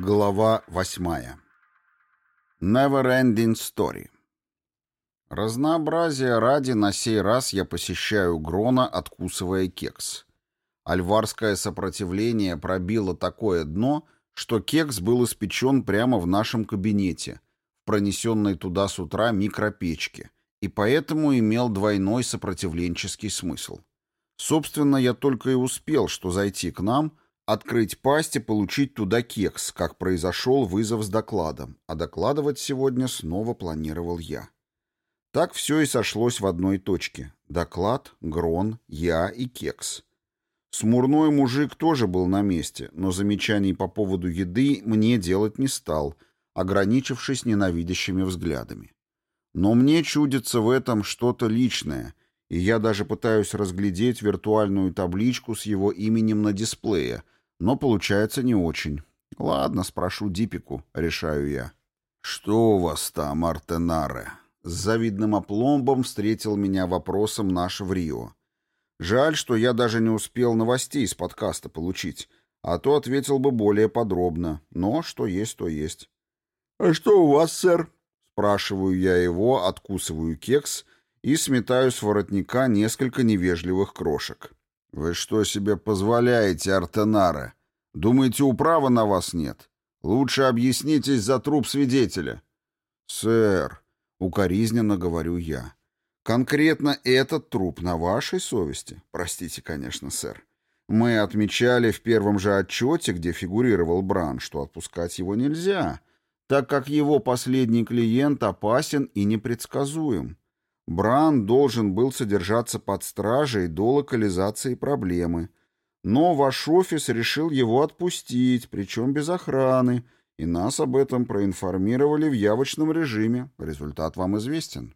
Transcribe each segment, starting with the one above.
Глава 8. Never Ending Story. Разнообразие ради на сей раз я посещаю Грона, откусывая кекс. Альварское сопротивление пробило такое дно, что кекс был испечен прямо в нашем кабинете, в пронесенной туда с утра микропечке, и поэтому имел двойной сопротивленческий смысл. Собственно, я только и успел, что зайти к нам, открыть пасть и получить туда кекс, как произошел вызов с докладом, а докладывать сегодня снова планировал я. Так все и сошлось в одной точке. Доклад, Грон, я и кекс. Смурной мужик тоже был на месте, но замечаний по поводу еды мне делать не стал, ограничившись ненавидящими взглядами. Но мне чудится в этом что-то личное, и я даже пытаюсь разглядеть виртуальную табличку с его именем на дисплее, но получается не очень. Ладно, спрошу Дипику, решаю я. «Что у вас там, Артенаре?» С завидным опломбом встретил меня вопросом наш в Рио. Жаль, что я даже не успел новостей из подкаста получить, а то ответил бы более подробно, но что есть, то есть. «А что у вас, сэр?» Спрашиваю я его, откусываю кекс и сметаю с воротника несколько невежливых крошек. «Вы что себе позволяете, Артенаре? Думаете, управы на вас нет? Лучше объяснитесь за труп свидетеля». «Сэр», — укоризненно говорю я, — «конкретно этот труп на вашей совести? Простите, конечно, сэр. Мы отмечали в первом же отчете, где фигурировал Бран, что отпускать его нельзя, так как его последний клиент опасен и непредсказуем. Бран должен был содержаться под стражей до локализации проблемы. Но ваш офис решил его отпустить, причем без охраны, и нас об этом проинформировали в явочном режиме. Результат вам известен».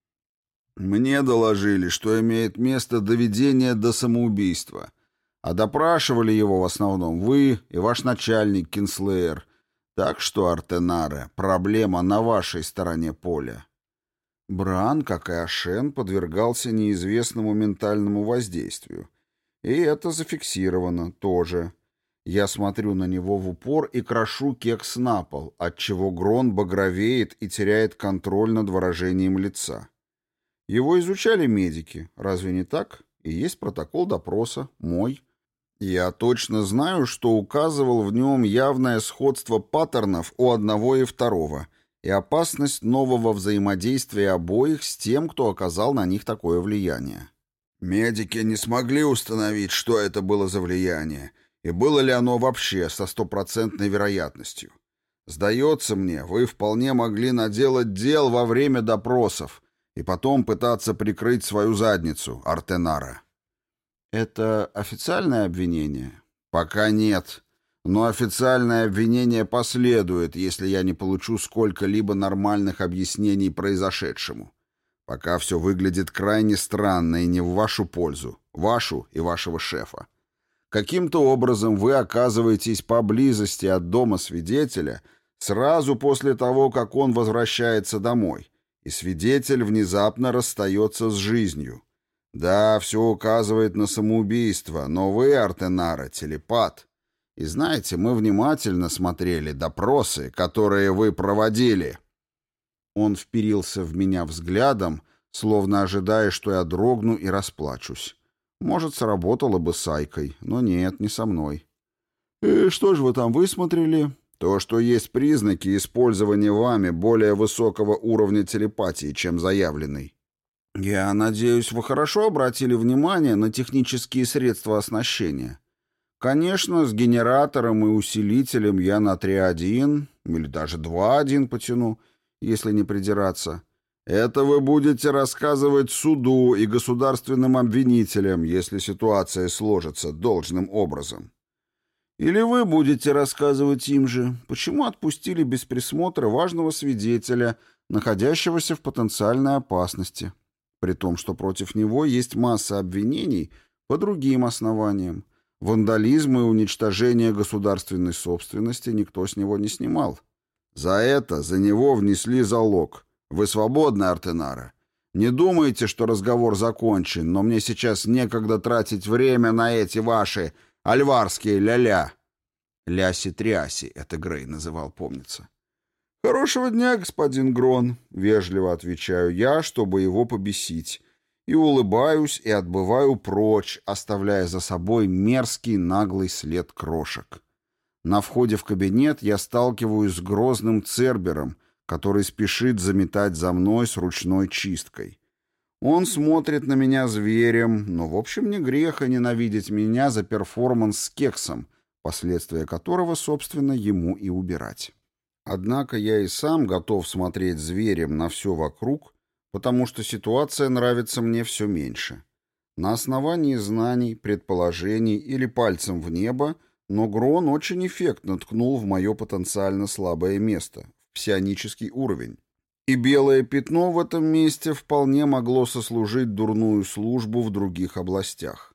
«Мне доложили, что имеет место доведение до самоубийства, а допрашивали его в основном вы и ваш начальник Кинслеер. Так что, Артенаре, проблема на вашей стороне поля». Бран, как и Ашен, подвергался неизвестному ментальному воздействию. И это зафиксировано тоже. Я смотрю на него в упор и крошу кекс на пол, отчего Грон багровеет и теряет контроль над выражением лица. Его изучали медики, разве не так? И есть протокол допроса, мой. Я точно знаю, что указывал в нем явное сходство паттернов у одного и второго и опасность нового взаимодействия обоих с тем, кто оказал на них такое влияние. Медики не смогли установить, что это было за влияние, и было ли оно вообще со стопроцентной вероятностью. Сдается мне, вы вполне могли наделать дел во время допросов и потом пытаться прикрыть свою задницу, Артенаре. Это официальное обвинение? Пока нет. Но официальное обвинение последует, если я не получу сколько-либо нормальных объяснений произошедшему. Пока все выглядит крайне странно и не в вашу пользу, вашу и вашего шефа. Каким-то образом вы оказываетесь поблизости от дома свидетеля сразу после того, как он возвращается домой, и свидетель внезапно расстается с жизнью. Да, все указывает на самоубийство, но вы, Артенаре, телепат. И знаете, мы внимательно смотрели допросы, которые вы проводили». Он вперился в меня взглядом, словно ожидая, что я дрогну и расплачусь. Может, сработало бы с Айкой, но нет, не со мной. «И что же вы там высмотрели?» «То, что есть признаки использования вами более высокого уровня телепатии, чем заявленный». «Я надеюсь, вы хорошо обратили внимание на технические средства оснащения. Конечно, с генератором и усилителем я на 3.1 или даже 2.1 потяну, если не придираться. Это вы будете рассказывать суду и государственным обвинителям, если ситуация сложится должным образом. Или вы будете рассказывать им же, почему отпустили без присмотра важного свидетеля, находящегося в потенциальной опасности, при том, что против него есть масса обвинений по другим основаниям. Вандализм и уничтожение государственной собственности никто с него не снимал. За него внесли залог. Вы свободны, Артенаре. Не думайте, что разговор закончен, но мне сейчас некогда тратить время на эти ваши альварские ля-ля». Ляси-тряси, это Грей называл, помнится. «Хорошего дня, господин Грон», — вежливо отвечаю я, чтобы его побесить, и улыбаюсь и отбываю прочь, оставляя за собой мерзкий наглый след крошек. На входе в кабинет я сталкиваюсь с грозным Цербером, который спешит заметать за мной с ручной чисткой. Он смотрит на меня зверем, но, в общем, не грех и ненавидеть меня за перформанс с кексом, последствия которого, собственно, ему и убирать. Однако я и сам готов смотреть зверем на все вокруг, потому что ситуация нравится мне все меньше. На основании знаний, предположений или пальцем в небо, но Грон очень эффектно ткнул в мое потенциально слабое место, в псионический уровень. И белое пятно в этом месте вполне могло сослужить дурную службу в других областях.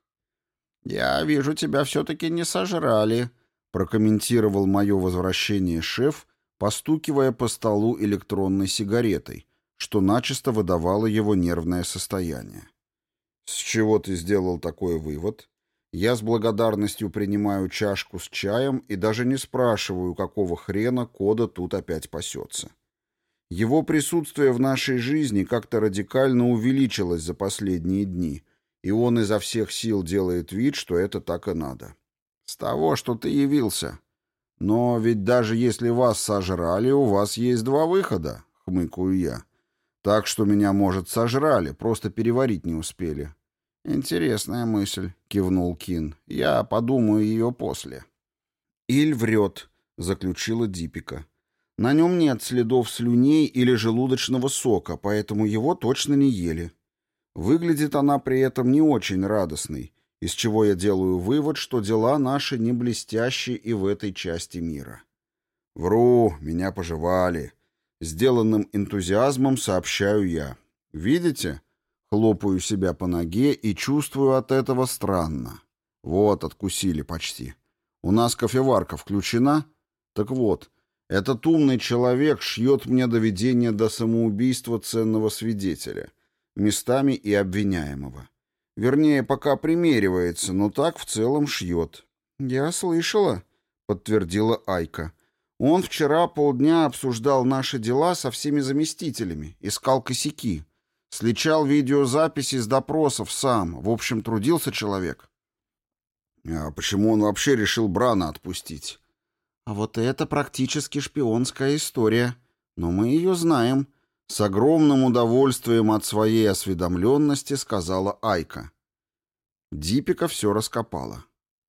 «Я вижу, тебя все-таки не сожрали», — прокомментировал мое возвращение шеф, постукивая по столу электронной сигаретой, что начисто выдавало его нервное состояние. «С чего ты сделал такой вывод?» Я с благодарностью принимаю чашку с чаем и даже не спрашиваю, какого хрена Кода тут опять пасется. Его присутствие в нашей жизни как-то радикально увеличилось за последние дни, и он изо всех сил делает вид, что это так и надо. «С того, что ты явился. Но ведь даже если вас сожрали, у вас есть два выхода», — хмыкаю я. «Так что меня, может, сожрали, просто переварить не успели». «Интересная мысль», — кивнул Кин. «Я подумаю ее после». «Иль врет», — заключила Дипика. «На нем нет следов слюней или желудочного сока, поэтому его точно не ели. Выглядит она при этом не очень радостной, из чего я делаю вывод, что дела наши не блестящие и в этой части мира». «Вру, меня пожевали», — сделанным энтузиазмом сообщаю я. «Видите?» Хлопаю себя по ноге и чувствую от этого странно. Вот, откусили почти. У нас кофеварка включена? Так вот, этот умный человек шьет мне доведение до самоубийства ценного свидетеля, местами и обвиняемого. Вернее, пока примеривается, но так в целом шьет. «Я слышала», — подтвердила Айка. «Он вчера полдня обсуждал наши дела со всеми заместителями, искал косяки». Сличал видеозаписи с допросов сам. В общем, трудился человек. А почему он вообще решил Брана отпустить? А вот это практически шпионская история. Но мы ее знаем. С огромным удовольствием от своей осведомленности сказала Айка. Дипика все раскопала.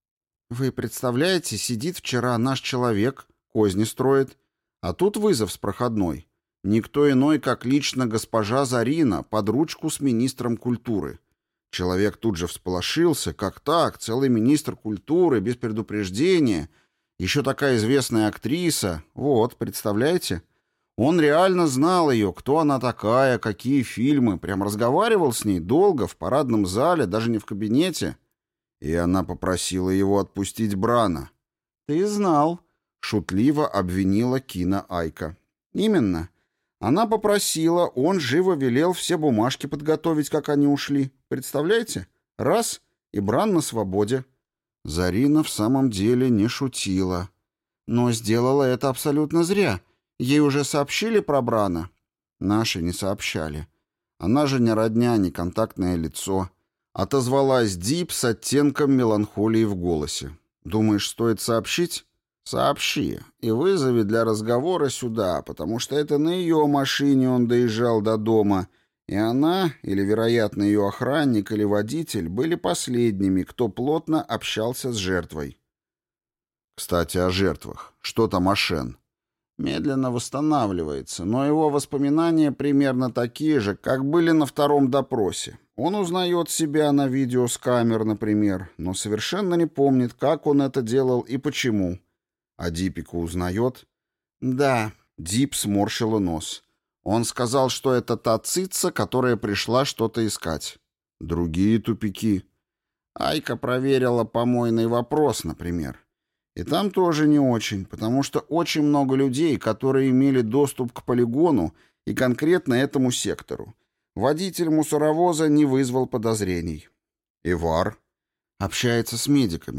Вы представляете, сидит вчера наш человек, козни строит, а тут вызов с проходной. Никто иной, как лично госпожа Зарина, под ручку с министром культуры. Человек тут же всполошился. Как так? Целый министр культуры, без предупреждения. Еще такая известная актриса. Вот, представляете? Он реально знал ее, кто она такая, какие фильмы. Прям разговаривал с ней долго, в парадном зале, даже не в кабинете. И она попросила его отпустить Брана. «Ты знал», — шутливо обвинила Кина Айка. «Именно. Она попросила, он живо велел все бумажки подготовить, как они ушли. Представляете? Раз — и Бран на свободе». Зарина в самом деле не шутила. Но сделала это абсолютно зря. Ей уже сообщили про Брана? Наши не сообщали. Она же не родня, не контактное лицо. Отозвалась Дип с оттенком меланхолии в голосе. «Думаешь, стоит сообщить?» «Сообщи и вызови для разговора сюда, потому что это на ее машине он доезжал до дома, и она, или, вероятно, ее охранник или водитель, были последними, кто плотно общался с жертвой». «Кстати, о жертвах. Что там Ашен?» «Медленно восстанавливается, но его воспоминания примерно такие же, как были на втором допросе. Он узнает себя на видео с камер, например, но совершенно не помнит, как он это делал и почему». «А Дипика узнает?» «Да». Дип сморщила нос. «Он сказал, что это та цыца, которая пришла что-то искать». «Другие тупики». Айка проверила помойный вопрос, например. И там тоже не очень, потому что очень много людей, которые имели доступ к полигону и конкретно этому сектору. Водитель мусоровоза не вызвал подозрений. «Ивар?» «Общается с медиками.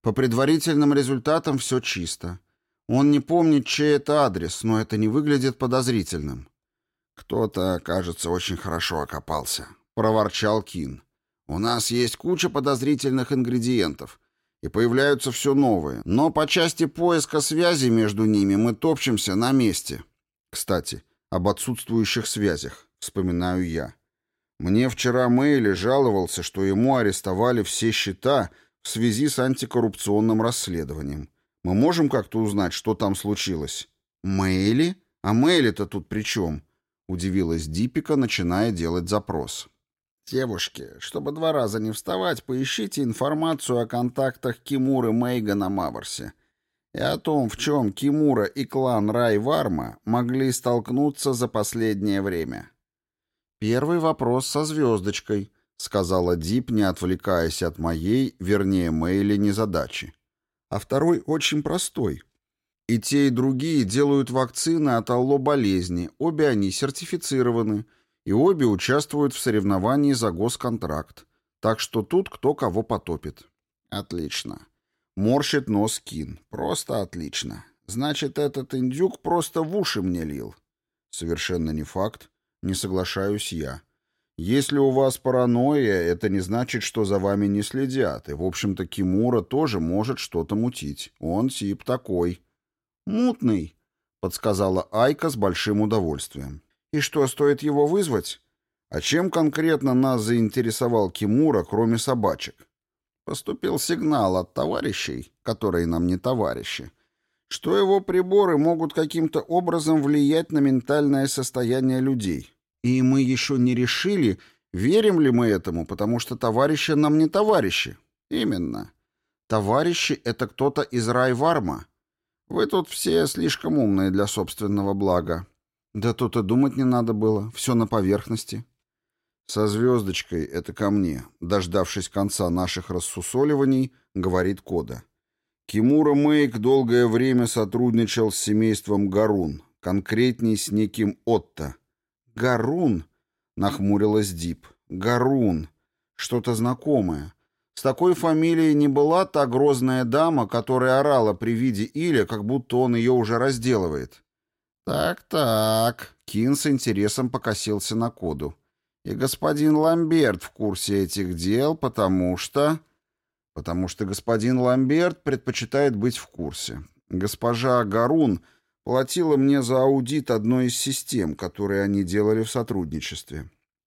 По предварительным результатам все чисто. Он не помнит, чей это адрес, но это не выглядит подозрительным. «Кто-то, кажется, очень хорошо окопался», — проворчал Кин. «У нас есть куча подозрительных ингредиентов, и появляются все новые, но по части поиска связи между ними мы топчемся на месте». Кстати, об отсутствующих связях, вспоминаю я. Мне вчера Мэйли жаловался, что ему арестовали все счета в связи с антикоррупционным расследованием. Мы можем как-то узнать, что там случилось? Мэйли? А Мэйли-то тут при чем? Удивилась Диппика, начиная делать запрос. «Девушки, чтобы 2 раза не вставать, поищите информацию о контактах Кимуры Мэйга на Маверсе и о том, в чем Кимура и клан Рай-Варма могли столкнуться за последнее время». «Первый вопрос со звездочкой», — сказала Дип, не отвлекаясь от моей, вернее, Мэйли, незадачи. «А второй очень простой. И те, и другие делают вакцины от алло-болезни, обе они сертифицированы, и обе участвуют в соревновании за госконтракт. Так что тут кто кого потопит». «Отлично». Морщит нос Кин. «Просто отлично. Значит, этот индюк просто в уши мне лил». «Совершенно не факт. Не соглашаюсь я. Если у вас паранойя, это не значит, что за вами не следят, и, в общем-то, Кимура тоже может что-то мутить. Он тип такой». «Мутный», — подсказала Айка с большим удовольствием. «И что, стоит его вызвать?» «А чем конкретно нас заинтересовал Кимура, кроме собачек?» «Поступил сигнал от товарищей, которые нам не товарищи, что его приборы могут каким-то образом влиять на ментальное состояние людей. И мы еще не решили, верим ли мы этому, потому что товарищи нам не товарищи». «Именно. Товарищи — это кто-то из Рай-Варма. Вы тут все слишком умные для собственного блага». «Да тут и думать не надо было. Все на поверхности». «Со звездочкой это ко мне», дождавшись конца наших рассусоливаний, говорит Кода. «Кимура Мэйк долгое время сотрудничал с семейством Гарун, конкретней с неким Отто». «Гарун?» — нахмурилась Дип. «Гарун. Что-то знакомое. С такой фамилией не была та грозная дама, которая орала при виде Иля, как будто он ее уже разделывает». «Так-так», — Кин с интересом покосился на Коду. «И господин Ламберт в курсе этих дел, потому что...» «Потому что господин Ламберт предпочитает быть в курсе. Госпожа Гарун платила мне за аудит одной из систем, которые они делали в сотрудничестве».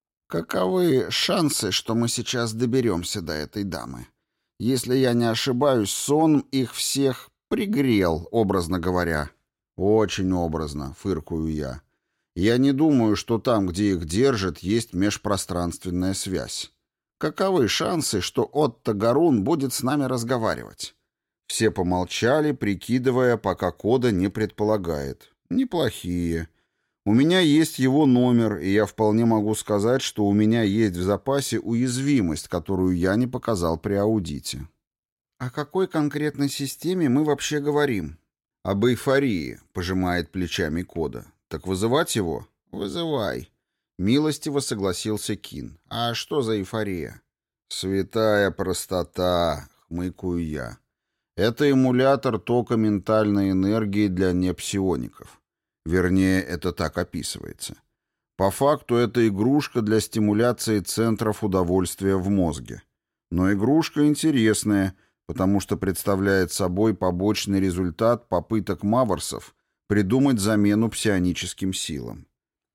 «Каковы шансы, что мы сейчас доберемся до этой дамы? Если я не ошибаюсь, сон их всех пригрел, образно говоря». «Очень образно», — фыркую я. «Я не думаю, что там, где их держат, есть межпространственная связь. Каковы шансы, что Отто Гарун будет с нами разговаривать?» Все помолчали, прикидывая, пока Кода не предполагает. «Неплохие. У меня есть его номер, и я вполне могу сказать, что у меня есть в запасе уязвимость, которую я не показал при аудите». «О какой конкретной системе мы вообще говорим?» «Об эйфории», — пожимает плечами Кода. «Так вызывать его?» «Вызывай». Милостиво согласился Кин. «А что за эйфория?» «Святая простота», — хмыкаю я. «Это эмулятор тока ментальной энергии для непсиоников. Вернее, это так описывается. По факту это игрушка для стимуляции центров удовольствия в мозге. Но игрушка интересная, потому что представляет собой побочный результат попыток маверсов придумать замену псионическим силам».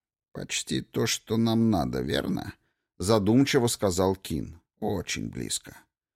«Почти то, что нам надо, верно?» — задумчиво сказал Кин. «Очень близко».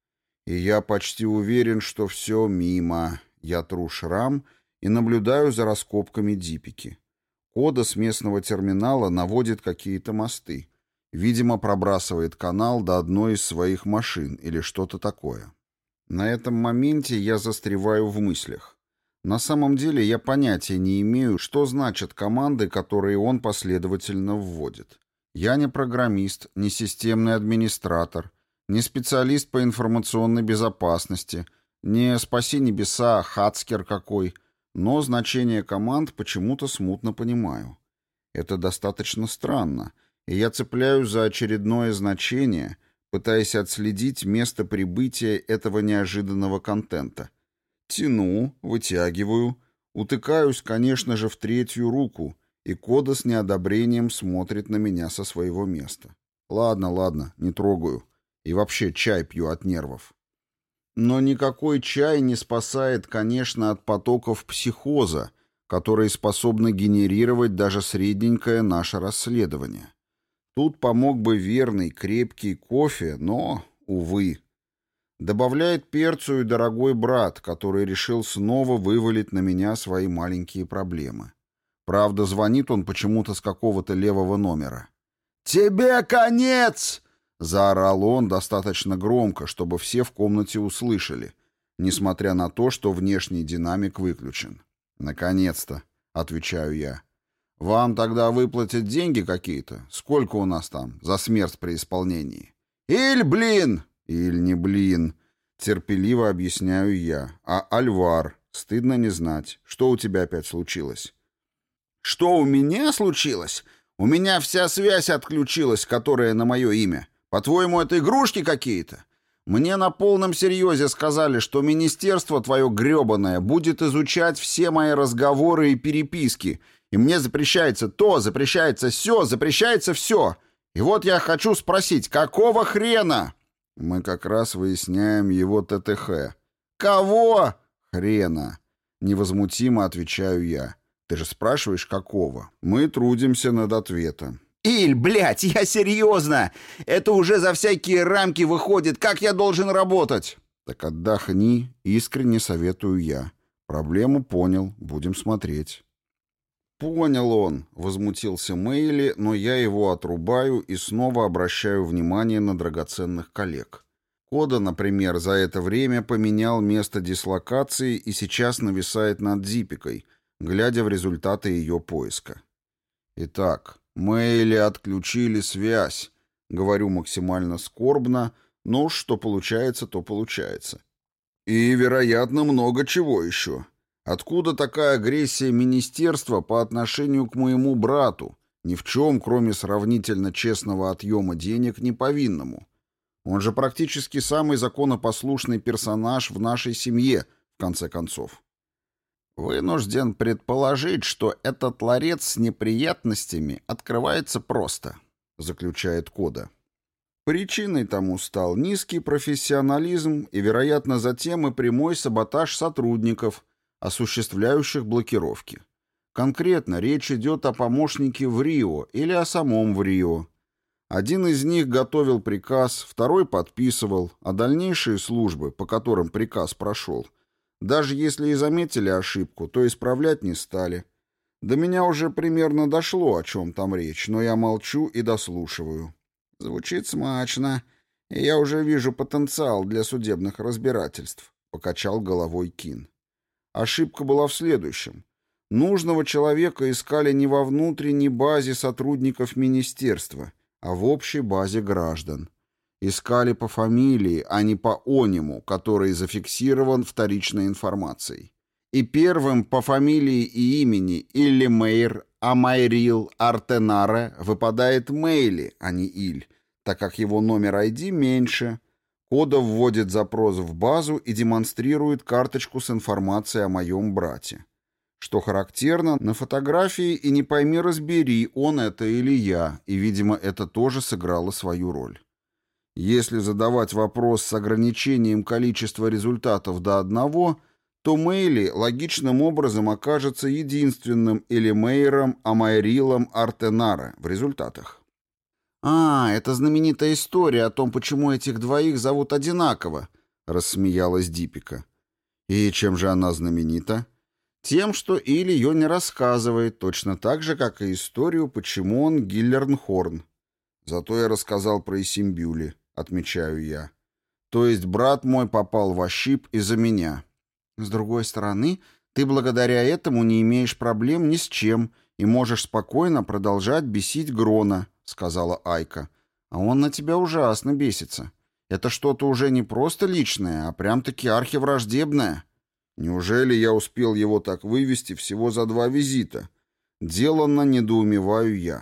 «И я почти уверен, что все мимо». Я тру шрам и наблюдаю за раскопками Диппики. Кода с местного терминала наводит какие-то мосты. Видимо, пробрасывает канал до одной из своих машин или что-то такое. На этом моменте я застреваю в мыслях. На самом деле я понятия не имею, что значат команды, которые он последовательно вводит. Я не программист, не системный администратор, не специалист по информационной безопасности, не, спаси небеса, хацкер какой, но значение команд почему-то смутно понимаю. Это достаточно странно, и я цепляюсь за очередное значение, пытаясь отследить место прибытия этого неожиданного контента. Тяну, вытягиваю, утыкаюсь, конечно же, в третью руку, и Кода с неодобрением смотрит на меня со своего места. Ладно, не трогаю. И вообще чай пью от нервов. Но никакой чай не спасает, конечно, от потоков психоза, которые способны генерировать даже средненькое наше расследование. Тут помог бы верный, крепкий кофе, но, увы. Добавляет перцу и дорогой брат, который решил снова вывалить на меня свои маленькие проблемы. Правда, звонит он почему-то с какого-то левого номера. «Тебе конец!» — заорал он достаточно громко, чтобы все в комнате услышали, несмотря на то, что внешний динамик выключен. «Наконец-то!» — отвечаю я. «Вам тогда выплатят деньги какие-то? Сколько у нас там за смерть при исполнении?» «Иль, блин!» «Иль не блин!» — терпеливо объясняю я. «А Альвар? Стыдно не знать. Что у тебя опять случилось?» «Что у меня случилось? У меня вся связь отключилась, которая на мое имя. По-твоему, это игрушки какие-то? Мне на полном серьезе сказали, что министерство твое гребаное будет изучать все мои разговоры и переписки, и мне запрещается то, запрещается сё, запрещается все. И вот я хочу спросить, какого хрена?» «Мы как раз выясняем его ТТХ». «Кого?» «Хрена», — невозмутимо отвечаю я. «Ты же спрашиваешь, какого? Мы трудимся над ответом». «Иль, блядь, я серьезно! Это уже за всякие рамки выходит. Как я должен работать?» «Так отдохни, искренне советую я. Проблему понял, будем смотреть». «Понял он», — возмутился Мэйли, но я его отрубаю и снова обращаю внимание на драгоценных коллег. Кода, например, за это время поменял место дислокации и сейчас нависает над Дипикой, глядя в результаты ее поиска. «Итак, Мэйли отключили связь», — говорю максимально скорбно, но что получается, то получается. «И, вероятно, много чего еще. Откуда такая агрессия министерства по отношению к моему брату, ни в чем, кроме сравнительно честного отъема денег, не повинному? Он же практически самый законопослушный персонаж в нашей семье, в конце концов». «Вынужден предположить, что этот ларец с неприятностями открывается просто», — заключает Кода. Причиной тому стал низкий профессионализм и, вероятно, затем и прямой саботаж сотрудников, осуществляющих блокировки. Конкретно речь идет о помощнике в Рио или о самом в Рио. Один из них готовил приказ, второй подписывал, а дальнейшие службы, по которым приказ прошел, даже если и заметили ошибку, то исправлять не стали. До меня уже примерно дошло, о чем там речь, но я молчу и дослушиваю. «Звучит смачно, и я уже вижу потенциал для судебных разбирательств», — покачал головой Кин. Ошибка была в следующем. Нужного человека искали не во внутренней базе сотрудников министерства, а в общей базе граждан. Искали по фамилии, а не по ониму, который зафиксирован вторичной информацией. И первым по фамилии и имени Илли Мейр Амайрил Артенаре выпадает Мэйли, а не Иль, так как его номер ID меньше. Кода вводит запрос в базу и демонстрирует карточку с информацией о моем брате. Что характерно, на фотографии и не пойми разбери, он это или я, и, видимо, это тоже сыграло свою роль. Если задавать вопрос с ограничением количества результатов до одного, то Мэйли логичным образом окажется единственным Элимейром Амайрилом Артенаре в результатах. «А, это знаменитая история о том, почему этих двоих зовут одинаково», — рассмеялась Дипика. «И чем же она знаменита?» «Тем, что Иль ее не рассказывает, точно так же, как и историю, почему он Гиллернхорн. Зато я рассказал про Исимбюли», — отмечаю я. «То есть брат мой попал в ощип из-за меня». «С другой стороны, ты благодаря этому не имеешь проблем ни с чем и можешь спокойно продолжать бесить Грона», — сказала Айка. «А он на тебя ужасно бесится. Это что-то уже не просто личное, а прям-таки архивраждебное». «Неужели я успел его так вывести всего за 2 визита?» Деланно недоумеваю я.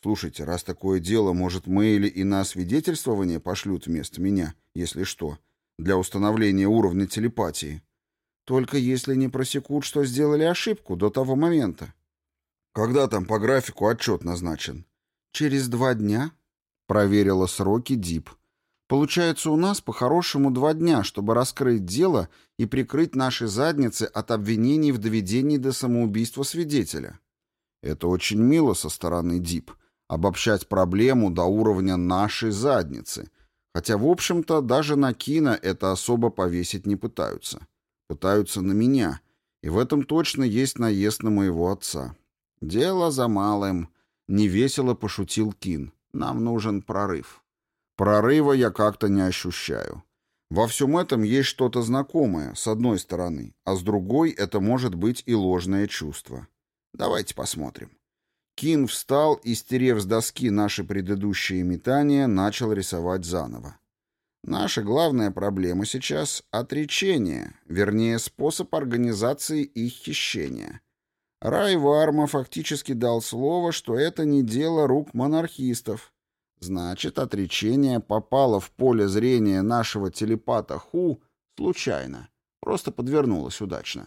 Слушайте, раз такое дело, может, Мэйли и на освидетельствование пошлют вместо меня, если что, для установления уровня телепатии. Только если не просекут, что сделали ошибку до того момента. Когда там по графику отчет назначен? Через 2 дня, проверила сроки Дип. Получается, у нас по-хорошему 2 дня, чтобы раскрыть дело и прикрыть наши задницы от обвинений в доведении до самоубийства свидетеля. Это очень мило со стороны Дип, обобщать проблему до уровня нашей задницы. Хотя, в общем-то, даже на Кина это особо повесить не пытаются. Пытаются на меня, и в этом точно есть наезд на моего отца. «Дело за малым», — невесело пошутил Кин. «Нам нужен прорыв». Прорыва я как-то не ощущаю. Во всем этом есть что-то знакомое, с одной стороны, а с другой это может быть и ложное чувство. Давайте посмотрим. Кин встал и, стерев с доски наши предыдущие метания, начал рисовать заново. Наша главная проблема сейчас — отречение, вернее, способ организации их хищения. Рай Варма фактически дал слово, что это не дело рук монархистов. Значит, отречение попало в поле зрения нашего телепата Ху случайно, просто подвернулось удачно.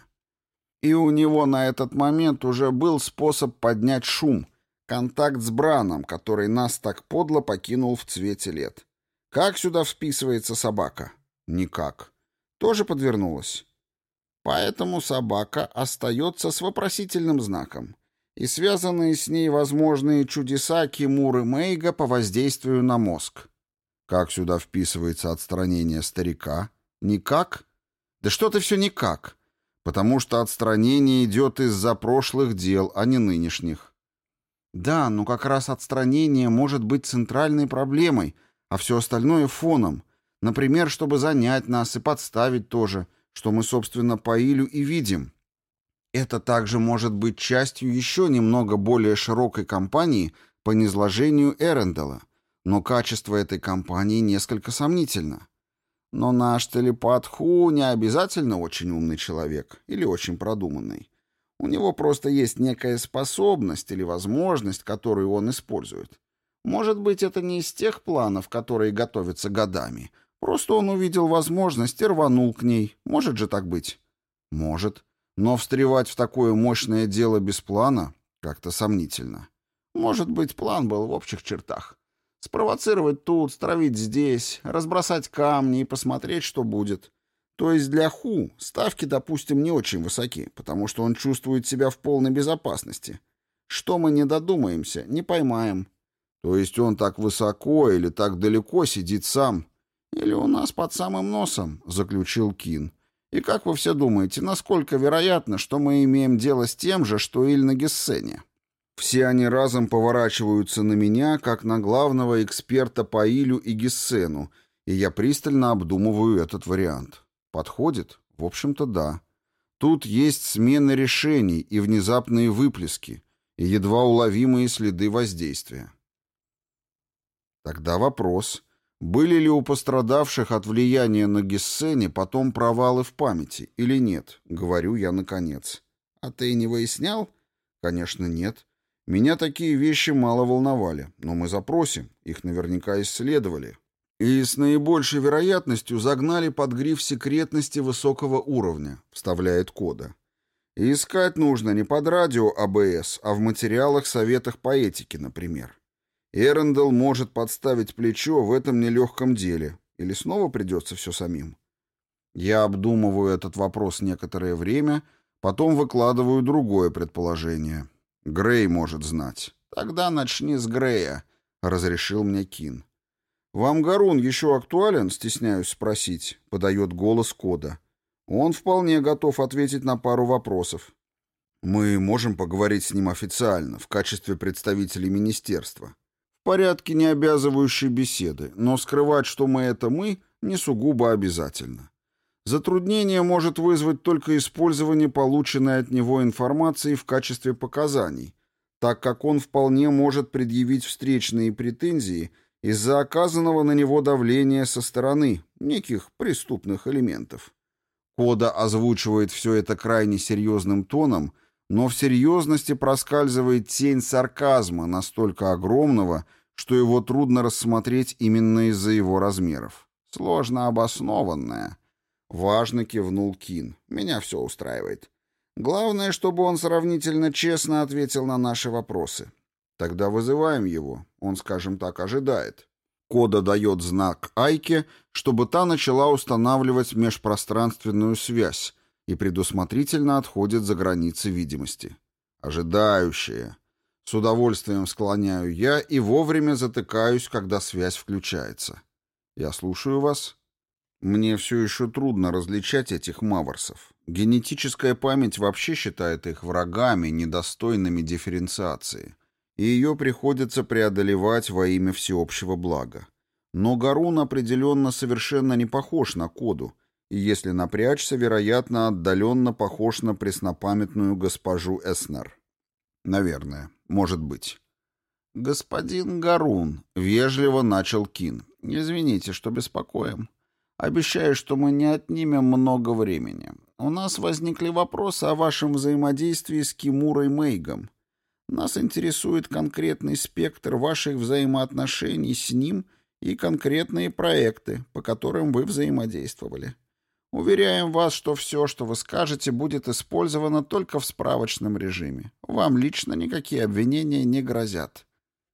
И у него на этот момент уже был способ поднять шум, контакт с Браном, который нас так подло покинул в цвете лет. Как сюда вписывается собака? Никак. Тоже подвернулась. Поэтому собака остается с вопросительным знаком. И связанные с ней возможные чудеса Кимуры Мэйга по воздействию на мозг. Как сюда вписывается отстранение старика? Никак? Да что ты все никак? Потому что отстранение идет из-за прошлых дел, а не нынешних. Да, но как раз отстранение может быть центральной проблемой, а все остальное фоном. Например, чтобы занять нас и подставить тоже, что мы, собственно, по Илю и видим. Это также может быть частью еще немного более широкой кампании по низложению Эрендела, но качество этой кампании несколько сомнительно. Но наш телепат Ху не обязательно очень умный человек или очень продуманный. У него просто есть некая способность или возможность, которую он использует. Может быть, это не из тех планов, которые готовятся годами. Просто он увидел возможность и рванул к ней. Может же так быть? Может. Но встревать в такое мощное дело без плана как-то сомнительно. Может быть, план был в общих чертах. Спровоцировать тут, стравить здесь, разбросать камни и посмотреть, что будет. То есть для Ху ставки, допустим, не очень высоки, потому что он чувствует себя в полной безопасности. Что мы не додумаемся, не поймаем. То есть он так высоко или так далеко сидит сам. Или у нас под самым носом, заключил Кин. И как вы все думаете, насколько вероятно, что мы имеем дело с тем же, что и на Гессене? Все они разом поворачиваются на меня, как на главного эксперта по Илю и Гессену, и я пристально обдумываю этот вариант. Подходит? В общем-то, да. Тут есть смена решений и внезапные выплески, и едва уловимые следы воздействия. Тогда вопрос. Были ли у пострадавших от влияния на Гессене потом провалы в памяти или нет? Говорю я наконец. А ты не выяснял? Конечно, нет. Меня такие вещи мало волновали, но мы запросим, их наверняка исследовали. И с наибольшей вероятностью загнали под гриф секретности высокого уровня, вставляет Кода. И искать нужно не под радио АБС, а в материалах советах по этике, например. Эрендел может подставить плечо в этом нелегком деле. Или снова придется все самим? Я обдумываю этот вопрос некоторое время, потом выкладываю другое предположение. Грей может знать. Тогда начни с Грея, разрешил мне Кин. Вам Гарун еще актуален, стесняюсь спросить, подает голос Кода. Он вполне готов ответить на пару вопросов. Мы можем поговорить с ним официально, в качестве представителей министерства. В порядке не обязывающей беседы, но скрывать, что мы, не сугубо обязательно. Затруднение может вызвать только использование полученной от него информации в качестве показаний, так как он вполне может предъявить встречные претензии из-за оказанного на него давления со стороны неких преступных элементов. Кода озвучивает все это крайне серьезным тоном, но в серьезности проскальзывает тень сарказма, настолько огромного, что его трудно рассмотреть именно из-за его размеров. Сложно обоснованная. Важно кивнул Кин. Меня все устраивает. Главное, чтобы он сравнительно честно ответил на наши вопросы. Тогда вызываем его. Он, скажем так, ожидает. Кода дает знак Айке, чтобы та начала устанавливать межпространственную связь и предусмотрительно отходит за границы видимости. Ожидающие. С удовольствием склоняю я и вовремя затыкаюсь, когда связь включается. Я слушаю вас. Мне все еще трудно различать этих маврсов. Генетическая память вообще считает их врагами, недостойными дифференциации, и ее приходится преодолевать во имя всеобщего блага. Но Гарун определенно совершенно не похож на Коду, и если напрячься, вероятно, отдаленно похож на преснопамятную госпожу Эснер. Наверное, может быть. «Господин Гарун», — вежливо начал Кин, — «извините, что беспокоим. Обещаю, что мы не отнимем много времени. У нас возникли вопросы о вашем взаимодействии с Кимурой Мейгом. Нас интересует конкретный спектр ваших взаимоотношений с ним и конкретные проекты, по которым вы взаимодействовали. Уверяем вас, что все, что вы скажете, будет использовано только в справочном режиме. Вам лично никакие обвинения не грозят».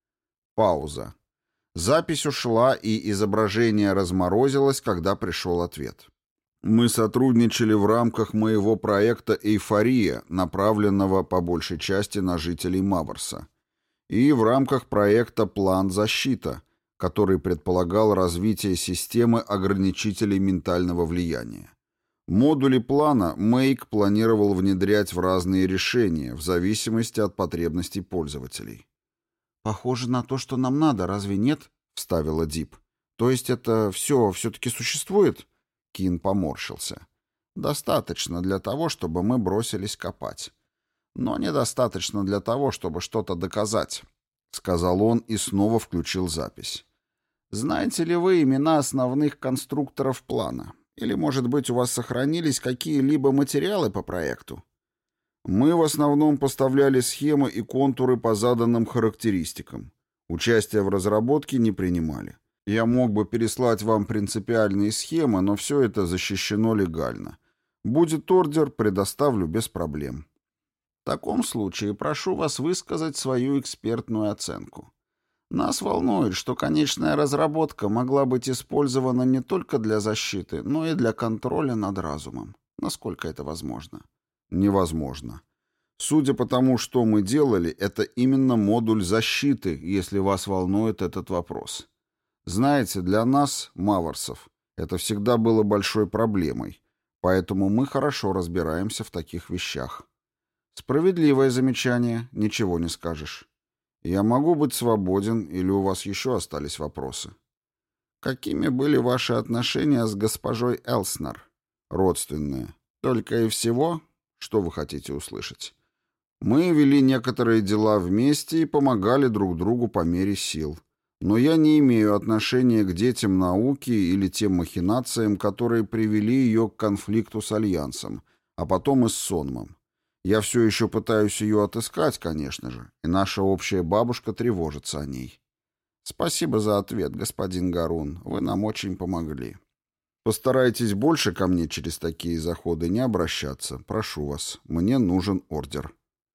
Пауза. Запись ушла, и изображение разморозилось, когда пришел ответ. Мы сотрудничали в рамках моего проекта «Эйфория», направленного по большей части на жителей Маврса, и в рамках проекта «План защита», который предполагал развитие системы ограничителей ментального влияния. Модули плана Мейк планировал внедрять в разные решения, в зависимости от потребностей пользователей. «Похоже на то, что нам надо, разве нет?» — вставила Дип. «То есть это все-таки существует?» Кин поморщился. «Достаточно для того, чтобы мы бросились копать. Но недостаточно для того, чтобы что-то доказать», — сказал он и снова включил запись. «Знаете ли вы имена основных конструкторов плана? Или, может быть, у вас сохранились какие-либо материалы по проекту?» Мы в основном поставляли схемы и контуры по заданным характеристикам. Участие в разработке не принимали. Я мог бы переслать вам принципиальные схемы, но все это защищено легально. Будет ордер, предоставлю без проблем. В таком случае прошу вас высказать свою экспертную оценку. Нас волнует, что конечная разработка могла быть использована не только для защиты, но и для контроля над разумом. Насколько это возможно? Невозможно. Судя по тому, что мы делали, это именно модуль защиты, если вас волнует этот вопрос. Знаете, для нас, маврсов, это всегда было большой проблемой, поэтому мы хорошо разбираемся в таких вещах. Справедливое замечание, ничего не скажешь. Я могу быть свободен, или у вас еще остались вопросы? Какими были ваши отношения с госпожой Элснер? Родственные. Только и всего? Что вы хотите услышать? Мы вели некоторые дела вместе и помогали друг другу по мере сил. Но я не имею отношения к детям науки или тем махинациям, которые привели ее к конфликту с Альянсом, а потом и с Сонмом. Я все еще пытаюсь ее отыскать, конечно же, и наша общая бабушка тревожится о ней. Спасибо за ответ, господин Гарун, вы нам очень помогли. Постарайтесь больше ко мне через такие заходы не обращаться. Прошу вас, мне нужен ордер».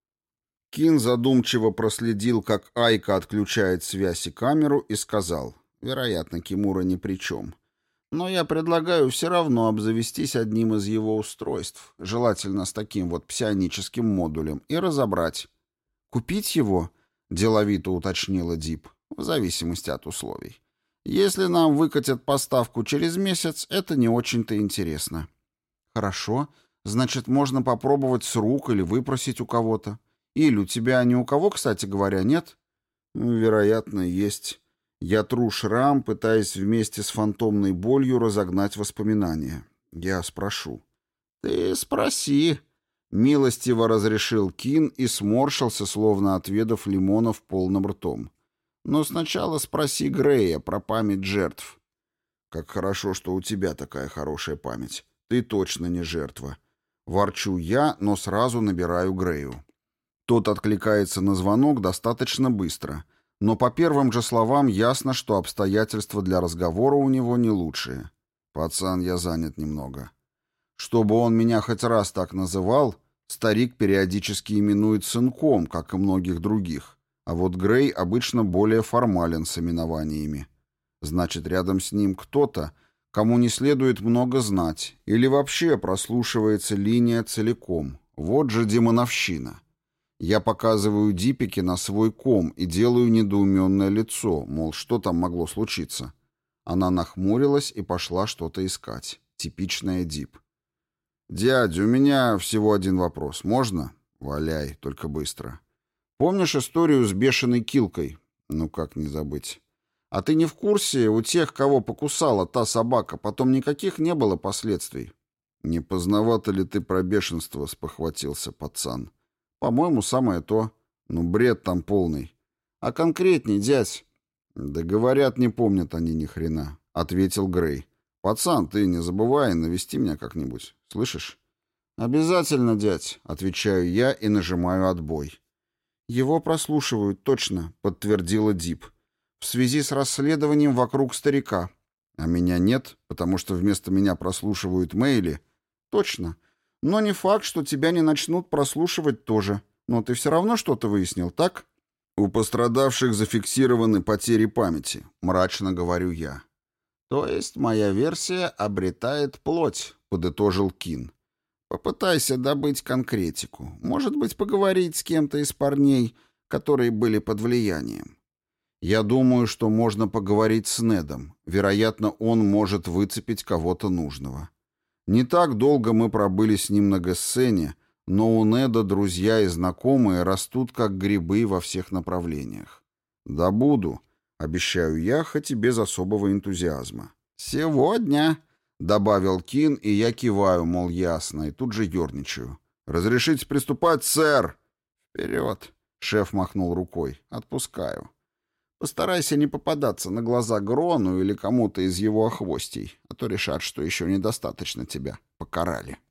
Кин задумчиво проследил, как Айка отключает связь и камеру, и сказал: «Вероятно, Кимура ни при чем. Но я предлагаю все равно обзавестись одним из его устройств, желательно с таким вот псионическим модулем, и разобрать». «Купить его?» — деловито уточнила Дип. «В зависимости от условий. Если нам выкатят поставку через месяц, это не очень-то интересно». «Хорошо. Значит, можно попробовать с рук или выпросить у кого-то. Иль, у тебя ни у кого, кстати говоря, нет?» «Вероятно, есть». Я тру шрам, пытаясь вместе с фантомной болью разогнать воспоминания. Я спрошу. «Ты спроси», — милостиво разрешил Кин и сморщился, словно отведав лимонов полным ртом. «Но сначала спроси Грея про память жертв». «Как хорошо, что у тебя такая хорошая память. Ты точно не жертва. Ворчу я, но сразу набираю Грею. Тот откликается на звонок достаточно быстро, но по первым же словам ясно, что обстоятельства для разговора у него не лучшие. «Пацан, я занят немного». Чтобы он меня хоть раз так называл, старик периодически именует сынком, как и многих других, а вот Грей обычно более формален с именованиями. Значит, рядом с ним кто-то, кому не следует много знать, или вообще прослушивается линия целиком. Вот же демоновщина. Я показываю Дипике на свой ком и делаю недоуменное лицо, мол, что там могло случиться. Она нахмурилась и пошла что-то искать. Типичная Дип. «Дядь, у меня всего один вопрос. Можно?» «Валяй, только быстро». «Помнишь историю с бешеной килкой?» «Ну как не забыть». «А ты не в курсе, у тех, кого покусала та собака, потом никаких не было последствий?» «Не поздновато ли ты про бешенство?» — спохватился пацан. «По-моему, самое то. Ну, бред там полный». «А конкретней, дядь?» «Да говорят, не помнят они ни хрена», — ответил Грей. «Пацан, ты не забывай, навести меня как-нибудь. Слышишь?» «Обязательно, дядь», — отвечаю я и нажимаю отбой. «Его прослушивают, точно», — подтвердила Дип. «В связи с расследованием вокруг старика». «А меня нет, потому что вместо меня прослушивают Мэйли». «Точно. Но не факт, что тебя не начнут прослушивать тоже. Но ты все равно что-то выяснил, так?» «У пострадавших зафиксированы потери памяти», — мрачно говорю я. «То есть моя версия обретает плоть», — подытожил Кин. «Попытайся добыть конкретику. Может быть, поговорить с кем-то из парней, которые были под влиянием». «Я думаю, что можно поговорить с Недом. Вероятно, он может выцепить кого-то нужного». Не так долго мы пробыли с ним на Гессене, но у Неда друзья и знакомые растут как грибы во всех направлениях. «Добуду», — обещаю я, хоть и без особого энтузиазма. «Сегодня», — добавил Кин, и я киваю, мол, ясно, и тут же ерничаю. «Разрешите приступать, сэр?» «Вперед», — шеф махнул рукой. «Отпускаю. Постарайся не попадаться на глаза Грону или кому-то из его охвостей, а то решат, что еще недостаточно тебя покарали».